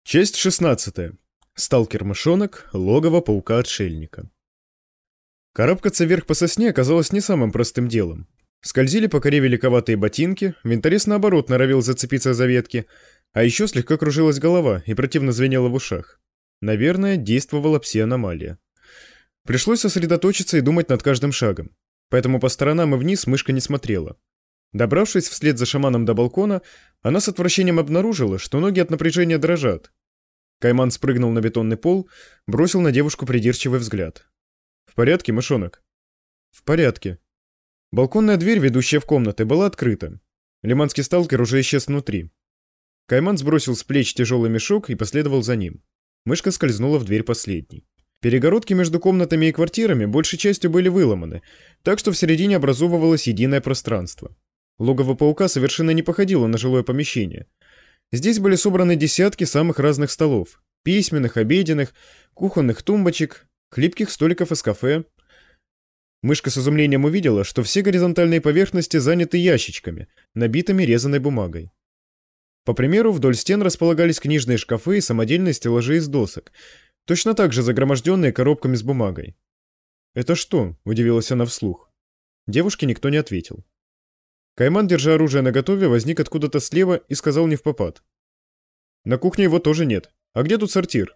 Часть 16. Сталкер-мышонок. Логово паука-отшельника. Карабкаться вверх по сосне оказалось не самым простым делом. Скользили по коре великоватые ботинки, винторез наоборот норовил зацепиться за ветки, а еще слегка кружилась голова и противно звенела в ушах. Наверное, действовала пси-аномалия. Пришлось сосредоточиться и думать над каждым шагом. Поэтому по сторонам и вниз мышка не смотрела. Добравшись вслед за шаманом до балкона, она с отвращением обнаружила, что ноги от напряжения дрожат. Кайман спрыгнул на бетонный пол, бросил на девушку придирчивый взгляд. «В порядке, мышонок?» «В порядке». Балконная дверь, ведущая в комнаты, была открыта. Лиманский сталкер уже исчез внутри. Кайман сбросил с плеч тяжелый мешок и последовал за ним. Мышка скользнула в дверь последней. Перегородки между комнатами и квартирами большей частью были выломаны, так что в середине образовывалось единое пространство. Логово паука совершенно не походило на жилое помещение. Здесь были собраны десятки самых разных столов: письменных, обеденных, кухонных тумбочек, хлипких столиков из кафе. Мышка с изумлением увидела, что все горизонтальные поверхности заняты ящичками, набитыми резаной бумагой. По примеру, вдоль стен располагались книжные шкафы и самодельные стеллажи из досок, точно так же загроможденные коробками с бумагой. «Это что?» – удивилась она вслух. Девушке никто не ответил. Кайман, держа оружие наготове, возник откуда-то слева и сказал невпопад: «На кухне его тоже нет. А где тут сортир?»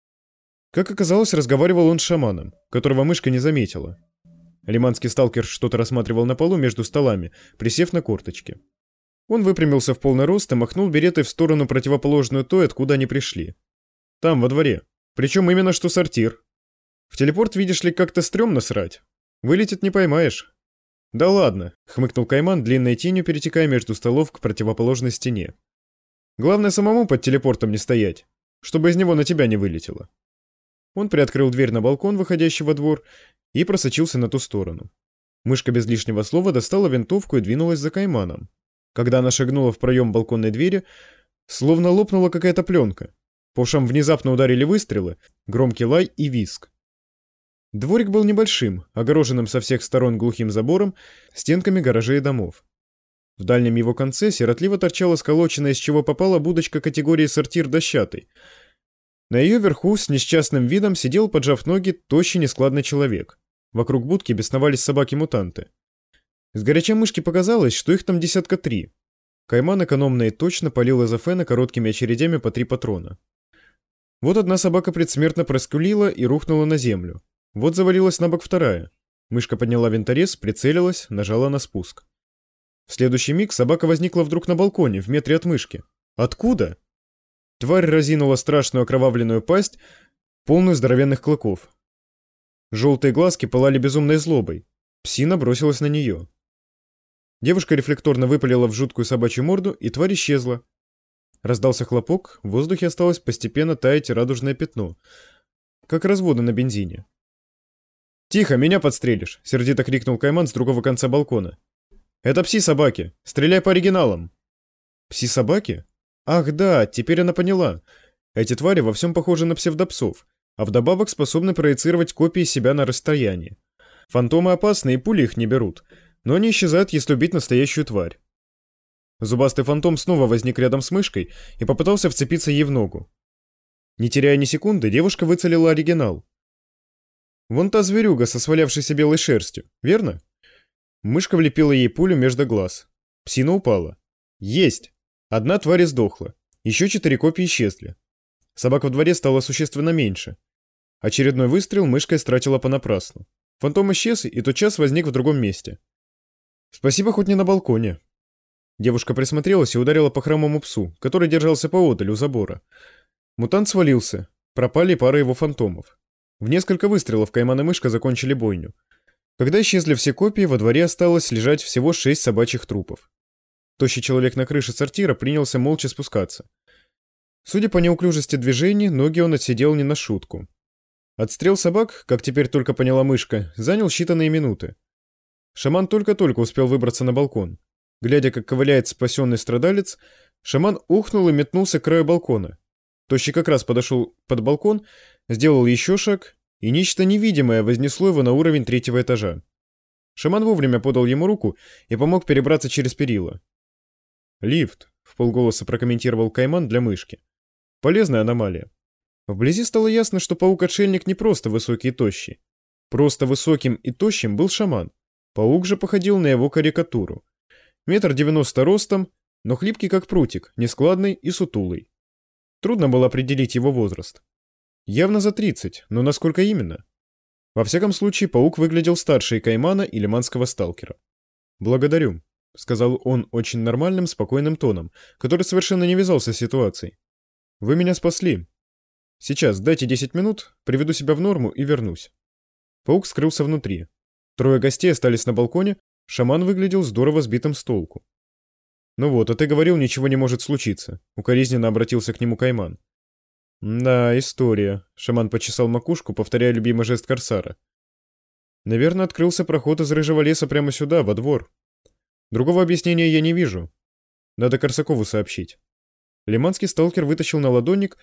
Как оказалось, разговаривал он с шаманом, которого мышка не заметила. Лиманский сталкер что-то рассматривал на полу между столами, присев на корточки. Он выпрямился в полный рост и махнул беретой в сторону, противоположную той, откуда они пришли. «Там, во дворе. Причем именно что сортир. В телепорт, видишь ли, как-то стрёмно срать. Вылетит не поймаешь». «Да ладно», — хмыкнул Кайман, длинной тенью перетекая между столов к противоположной стене. «Главное, самому под телепортом не стоять, чтобы из него на тебя не вылетело». Он приоткрыл дверь на балкон, выходящий во двор, и просочился на ту сторону. Мышка без лишнего слова достала винтовку и двинулась за Кайманом. Когда она шагнула в проем балконной двери, словно лопнула какая-то пленка. По ушам внезапно ударили выстрелы, громкий лай и визг. Дворик был небольшим, огороженным со всех сторон глухим забором, стенками гаражей и домов. В дальнем его конце сиротливо торчала сколоченная, из чего попала, будочка категории «сортир дощатый». На ее верху с несчастным видом сидел, поджав ноги, тощий нескладный человек. Вокруг будки бесновались собаки-мутанты. Сгоряча мышке показалось, что их там десятка три. Кайман экономно и точно палил из Эфена короткими очередями по 3 патрона. Вот одна собака предсмертно проскулила и рухнула на землю. Вот завалилась на бок вторая. Мышка подняла винторез, прицелилась, нажала на спуск. В следующий миг собака возникла вдруг на балконе, в метре от мышки. Откуда? Тварь разинула страшную окровавленную пасть, полную здоровенных клыков. Желтые глазки пылали безумной злобой. Псина бросилась на нее. Девушка рефлекторно выпалила в жуткую собачью морду, и тварь исчезла. Раздался хлопок, в воздухе осталось постепенно таять радужное пятно, как разводы на бензине. «Тихо, меня подстрелишь!» — сердито крикнул Кайман с другого конца балкона. «Это пси-собаки! Стреляй по оригиналам!» «Пси-собаки? Ах да, теперь она поняла. Эти твари во всем похожи на псевдопсов, а вдобавок способны проецировать копии себя на расстоянии. Фантомы опасны и пули их не берут, но они исчезают, если убить настоящую тварь». Зубастый фантом снова возник рядом с мышкой и попытался вцепиться ей в ногу. Не теряя ни секунды, девушка выцелила оригинал. «Вон та зверюга со свалявшейся белой шерстью, верно?» Мышка влепила ей пулю между глаз. Псина упала. «Есть! Одна тварь сдохла. Еще 4 копии исчезли. Собак во дворе стало существенно меньше. Очередной выстрел мышка истратила понапрасну. Фантом исчез и тотчас возник в другом месте. Спасибо, хоть не на балконе». Девушка присмотрелась и ударила по хромому псу, который держался поодаль у забора. Мутант свалился. Пропали пары его фантомов. В несколько выстрелов Кайман и мышка закончили бойню. Когда исчезли все копии, во дворе осталось лежать всего 6 собачьих трупов. Тощий человек на крыше сортира принялся молча спускаться. Судя по неуклюжести движений, ноги он отсидел не на шутку. Отстрел собак, как теперь только поняла мышка, занял считанные минуты. Шаман только-только успел выбраться на балкон. Глядя, как ковыляет спасенный страдалец, шаман ухнул и метнулся к краю балкона. Тощий как раз подошел под балкон, сделал еще шаг, и нечто невидимое вознесло его на уровень 3-го этажа. Шаман вовремя подал ему руку и помог перебраться через перила. «Лифт», — вполголоса прокомментировал Кайман для мышки. Полезная аномалия. Вблизи стало ясно, что паук-отшельник не просто высокий и тощий. Просто высоким и тощим был шаман. Паук же походил на его карикатуру. 1,90 м ростом, но хлипкий как прутик, нескладный и сутулый. Трудно было определить его возраст. Явно за 30, но насколько именно? Во всяком случае, паук выглядел старше и Каймана, и лиманского сталкера. «Благодарю», — сказал он очень нормальным, спокойным тоном, который совершенно не вязался с ситуацией. «Вы меня спасли. Сейчас, дайте 10 минут, приведу себя в норму и вернусь». Паук скрылся внутри. Трое гостей остались на балконе, шаман выглядел здорово сбитым с толку. «Ну вот, а ты говорил, ничего не может случиться», — укоризненно обратился к нему Кайман. «Да, история», — шаман почесал макушку, повторяя любимый жест корсара. «Наверное, открылся проход из рыжего леса прямо сюда, во двор. Другого объяснения я не вижу. Надо Корсакову сообщить». Лиманский сталкер вытащил наладонник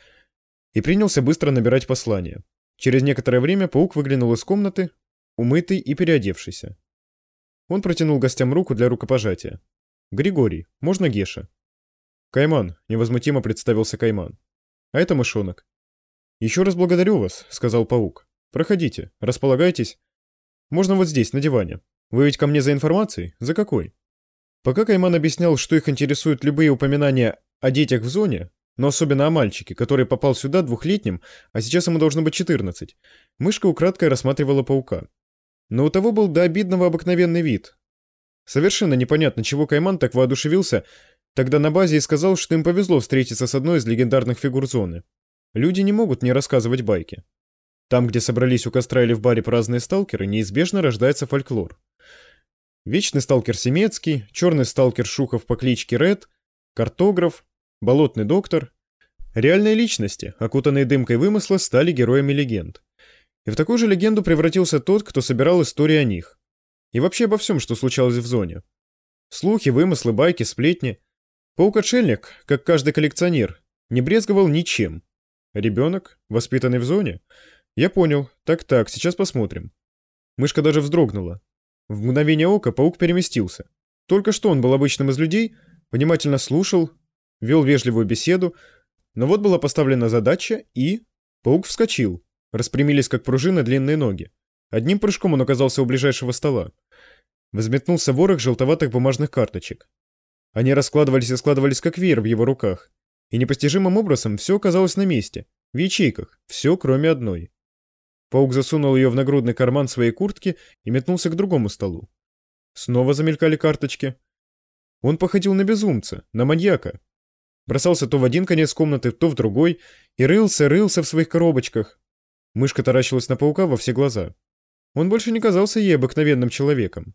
и принялся быстро набирать послание. Через некоторое время паук выглянул из комнаты, умытый и переодевшийся. Он протянул гостям руку для рукопожатия. «Григорий, можно Геша?» «Кайман», — невозмутимо представился Кайман. «А это мышонок». «Еще раз благодарю вас», — сказал паук. «Проходите, располагайтесь. Можно вот здесь, на диване. Вы ведь ко мне за информацией? За какой?» Пока Кайман объяснял, что их интересуют любые упоминания о детях в зоне, но особенно о мальчике, который попал сюда двухлетним, а сейчас ему должно быть 14, мышка украдкой рассматривала паука. Но у того был до обидного обыкновенный вид. Совершенно непонятно, чего Кайман так воодушевился тогда на базе и сказал, что им повезло встретиться с одной из легендарных фигур зоны. Люди не могут не рассказывать байки. Там, где собрались у костра или в баре праздные сталкеры, неизбежно рождается фольклор. Вечный сталкер Семецкий, черный сталкер Шухов по кличке Ред, картограф, болотный доктор. Реальные личности, окутанные дымкой вымысла, стали героями легенд. И в такую же легенду превратился тот, кто собирал истории о них. И вообще обо всем, что случалось в зоне. Слухи, вымыслы, байки, сплетни. Паук-отшельник, как каждый коллекционер, не брезговал ничем. Ребенок, воспитанный в зоне? Я понял. Так, сейчас посмотрим. Мышка даже вздрогнула. В мгновение ока паук переместился. Только что он был обычным из людей, внимательно слушал, вел вежливую беседу, но вот была поставлена задача, и... Паук вскочил. Распрямились, как пружины, длинные ноги. Одним прыжком он оказался у ближайшего стола. Взметнулся ворох желтоватых бумажных карточек. Они раскладывались и складывались, как веер в его руках. И непостижимым образом все оказалось на месте, в ячейках, все кроме одной. Паук засунул ее в нагрудный карман своей куртки и метнулся к другому столу. Снова замелькали карточки. Он походил на безумца, на маньяка. Бросался то в один конец комнаты, то в другой, и рылся в своих коробочках. Мышка таращилась на паука во все глаза. Он больше не казался ей обыкновенным человеком.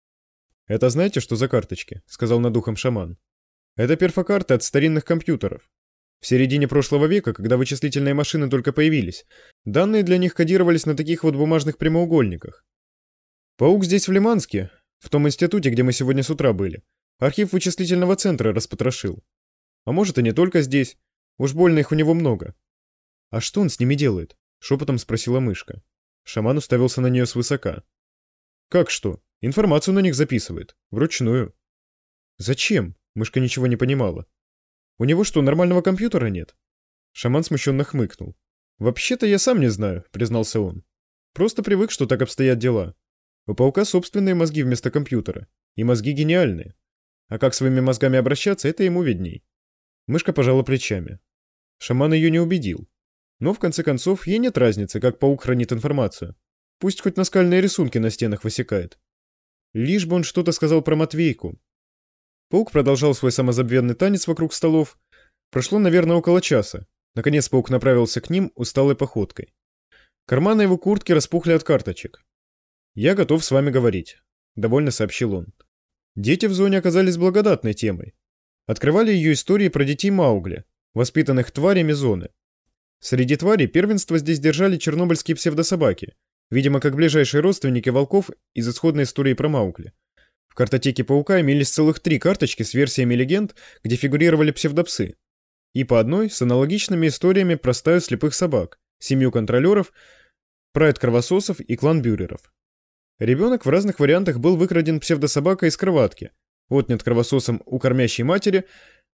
«Это знаете, что за карточки?» — сказал над ухом шаман. «Это перфокарты от старинных компьютеров. В середине прошлого века, когда вычислительные машины только появились, данные для них кодировались на таких вот бумажных прямоугольниках. Паук здесь в Лиманске, в том институте, где мы сегодня с утра были, архив вычислительного центра распотрошил. А может и не только здесь, уж больно их у него много». «А что он с ними делает?» — шепотом спросила мышка. Шаман уставился на нее свысока. «Как что? Информацию на них записывает. Вручную». «Зачем?» — мышка ничего не понимала. «У него что, нормального компьютера нет?» Шаман смущенно хмыкнул. «Вообще-то я сам не знаю», — признался он. «Просто привык, что так обстоят дела. У паука собственные мозги вместо компьютера. И мозги гениальные. А как своими мозгами обращаться, это ему видней». Мышка пожала плечами. Шаман ее не убедил. Но, в конце концов, ей нет разницы, как паук хранит информацию. Пусть хоть наскальные рисунки на стенах высекает. Лишь бы он что-то сказал про Матвейку. Паук продолжал свой самозабвенный танец вокруг столов. Прошло, наверное, около часа. Наконец паук направился к ним усталой походкой. Карманы его куртки распухли от карточек. «Я готов с вами говорить», — довольно сообщил он. Дети в зоне оказались благодатной темой. Открывали ее истории про детей Маугли, воспитанных тварями зоны. Среди тварей первенство здесь держали чернобыльские псевдособаки, видимо, как ближайшие родственники волков из исходной истории про Маугли. В картотеке паука имелись целых 3 карточки с версиями легенд, где фигурировали псевдопсы. И по одной с аналогичными историями про стаю слепых собак, семью контролеров, прайд кровососов и клан бюреров. Ребенок в разных вариантах был выкраден псевдособакой из кроватки, отнят кровососом у кормящей матери,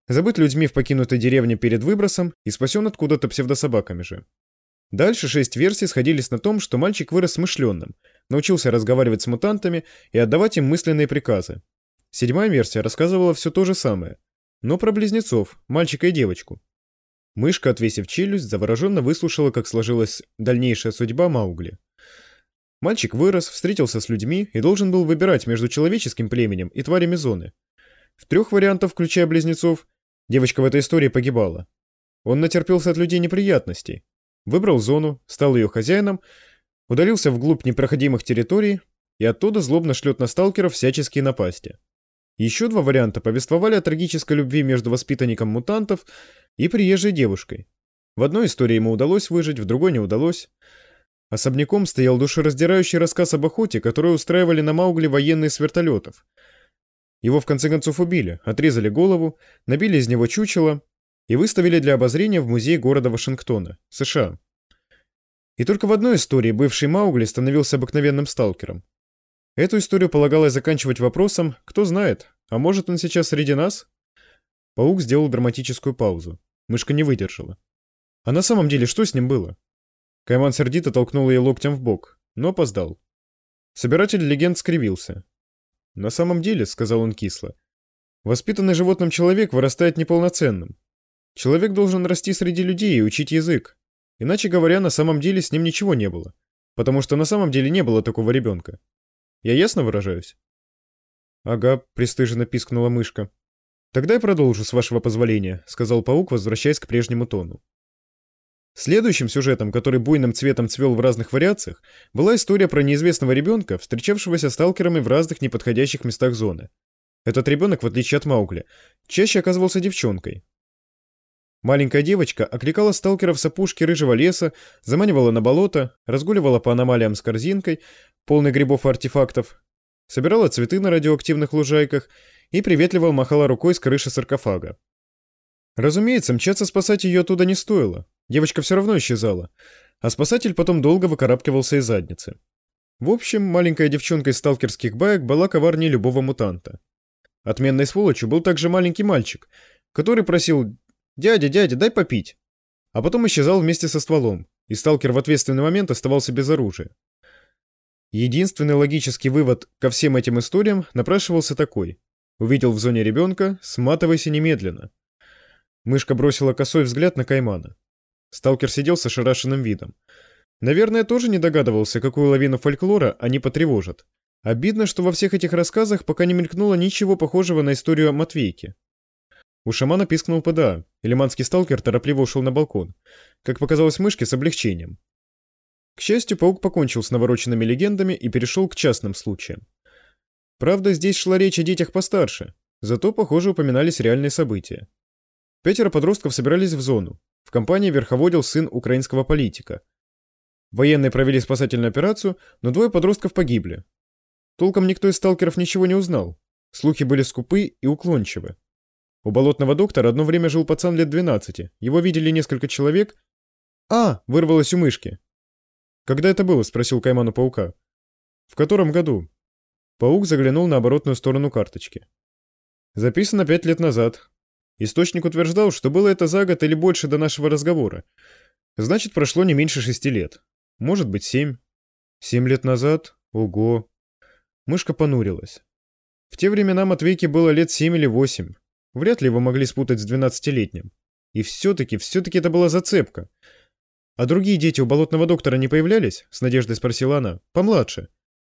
забыт людьми в покинутой деревне перед выбросом и спасен откуда-то псевдособаками же. Дальше 6 версий сходились на том, что мальчик вырос смышленным, научился разговаривать с мутантами и отдавать им мысленные приказы. 7-я версия рассказывала все то же самое, но про близнецов, мальчика и девочку. Мышка, отвесив челюсть, завороженно выслушала, как сложилась дальнейшая судьба Маугли. Мальчик вырос, встретился с людьми и должен был выбирать между человеческим племенем и тварями зоны. В 3 вариантах, включая близнецов, девочка в этой истории погибала. Он натерпелся от людей неприятностей, выбрал зону, стал ее хозяином, удалился вглубь непроходимых территорий и оттуда злобно шлет на сталкеров всяческие напасти. Еще 2 варианта повествовали о трагической любви между воспитанником мутантов и приезжей девушкой. В одной истории ему удалось выжить, в другой не удалось. Особняком стоял душераздирающий рассказ об охоте, которую устраивали на Маугли военные с вертолетов. Его в конце концов убили, отрезали голову, набили из него чучело и выставили для обозрения в музей города Вашингтона, США. И только в одной истории бывший Маугли становился обыкновенным сталкером. Эту историю полагалось заканчивать вопросом «Кто знает, а может он сейчас среди нас?» Паук сделал драматическую паузу. Мышка не выдержала. А на самом деле что с ним было? Кайман сердито толкнул ее локтем в бок, но опоздал. Собиратель легенд скривился. «На самом деле», — сказал он кисло, — «воспитанный животным человек вырастает неполноценным. Человек должен расти среди людей и учить язык. Иначе говоря, на самом деле с ним ничего не было, потому что на самом деле не было такого ребенка. Я ясно выражаюсь?» «Ага», — пристыженно пискнула мышка. «Тогда я продолжу, с вашего позволения», — сказал паук, возвращаясь к прежнему тону. Следующим сюжетом, который буйным цветом цвел в разных вариациях, была история про неизвестного ребенка, встречавшегося сталкерами в разных неподходящих местах зоны. Этот ребенок, в отличие от Маугли, чаще оказывался девчонкой. Маленькая девочка окликала сталкеров с опушки рыжего леса, заманивала на болото, разгуливала по аномалиям с корзинкой, полной грибов и артефактов, собирала цветы на радиоактивных лужайках и приветливо махала рукой с крыши саркофага. Разумеется, мчаться спасать ее оттуда не стоило. Девочка все равно исчезала, а спасатель потом долго выкарабкивался из задницы. В общем, маленькая девчонка из сталкерских баек была коварнее любого мутанта. Отменной сволочью был также маленький мальчик, который просил «Дядя, дядя, дай попить!», а потом исчезал вместе со стволом, и сталкер в ответственный момент оставался без оружия. Единственный логический вывод ко всем этим историям напрашивался такой: увидел в зоне ребенка, сматывайся немедленно. Мышка бросила косой взгляд на Каймана. Сталкер сидел с ошарашенным видом. Наверное, тоже не догадывался, какую лавину фольклора они потревожат. Обидно, что во всех этих рассказах пока не мелькнуло ничего похожего на историю о Матвейке. У шамана пискнул ПДА, и лиманский сталкер торопливо ушел на балкон, как показалось мышке с облегчением. К счастью, паук покончил с навороченными легендами и перешел к частным случаям. Правда, здесь шла речь о детях постарше, зато, похоже, упоминались реальные события. 5 подростков собирались в зону. В компании верховодил сын украинского политика. Военные провели спасательную операцию, но 2 подростков погибли. Толком никто из сталкеров ничего не узнал. Слухи были скупы и уклончивы. У болотного доктора одно время жил пацан лет 12. Его видели несколько человек. «А!» — вырвалось у мышки. «Когда это было?» — спросил Кайман у паука. «В котором году?» Паук заглянул на оборотную сторону карточки. «Записано 5 лет назад. Источник утверждал, что было это за год или больше до нашего разговора. Значит, прошло не меньше 6 лет. Может быть, 7. 7 лет назад? Ого!» Мышка понурилась. В те времена Матвейке было лет 7 или 8. Вряд ли его могли спутать с 12-летним. И все-таки это была зацепка. «А другие дети у болотного доктора не появлялись?» — с надеждой спросила она. «Помладше».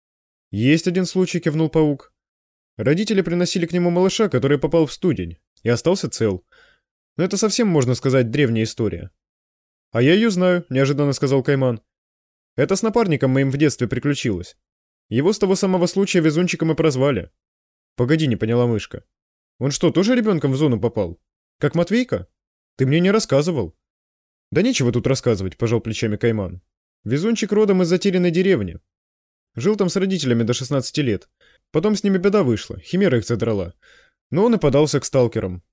«Есть один случай», — кивнул паук. Родители приносили к нему малыша, который попал в студень, и остался цел. Но это совсем, можно сказать, древняя история. «А я ее знаю», — неожиданно сказал Кайман. «Это с напарником моим в детстве приключилось. Его с того самого случая везунчиком и прозвали». «Погоди», — не поняла мышка. «Он что, тоже ребенком в зону попал? Как Матвейка? Ты мне не рассказывал». «Да нечего тут рассказывать», — пожал плечами Кайман. «Везунчик родом из затерянной деревни. Жил там с родителями до 16 лет. Потом с ними беда вышла, химера их задрала. Но он и подался к сталкерам».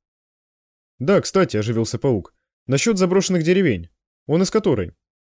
«Да, кстати», — оживился паук, — «насчет заброшенных деревень. Он из которой?»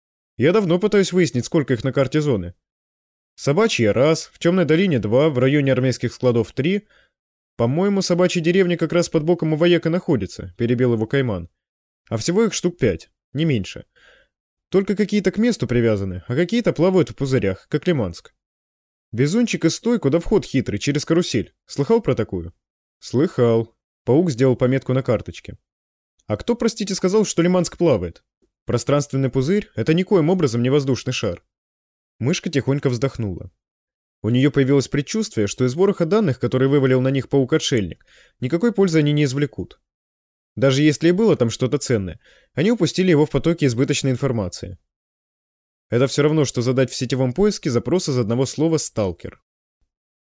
«Я давно пытаюсь выяснить, сколько их на карте зоны. Собачья — 1, в Темной долине — 2, в районе армейских складов — 3, «По-моему, собачья деревня как раз под боком у вояка находится», — перебил его Кайман. «А всего их штук 5, не меньше. Только какие-то к месту привязаны, а какие-то плавают в пузырях, как Лиманск. Везунчик из той, куда вход хитрый, через карусель. Слыхал про такую?» «Слыхал». Паук сделал пометку на карточке. «А кто, простите, сказал, что Лиманск плавает? Пространственный пузырь — это никоим образом не воздушный шар». Мышка тихонько вздохнула. У нее появилось предчувствие, что из вороха данных, который вывалил на них паук-отшельник, никакой пользы они не извлекут. Даже если и было там что-то ценное, они упустили его в потоке избыточной информации. Это все равно, что задать в сетевом поиске запрос из одного слова «сталкер».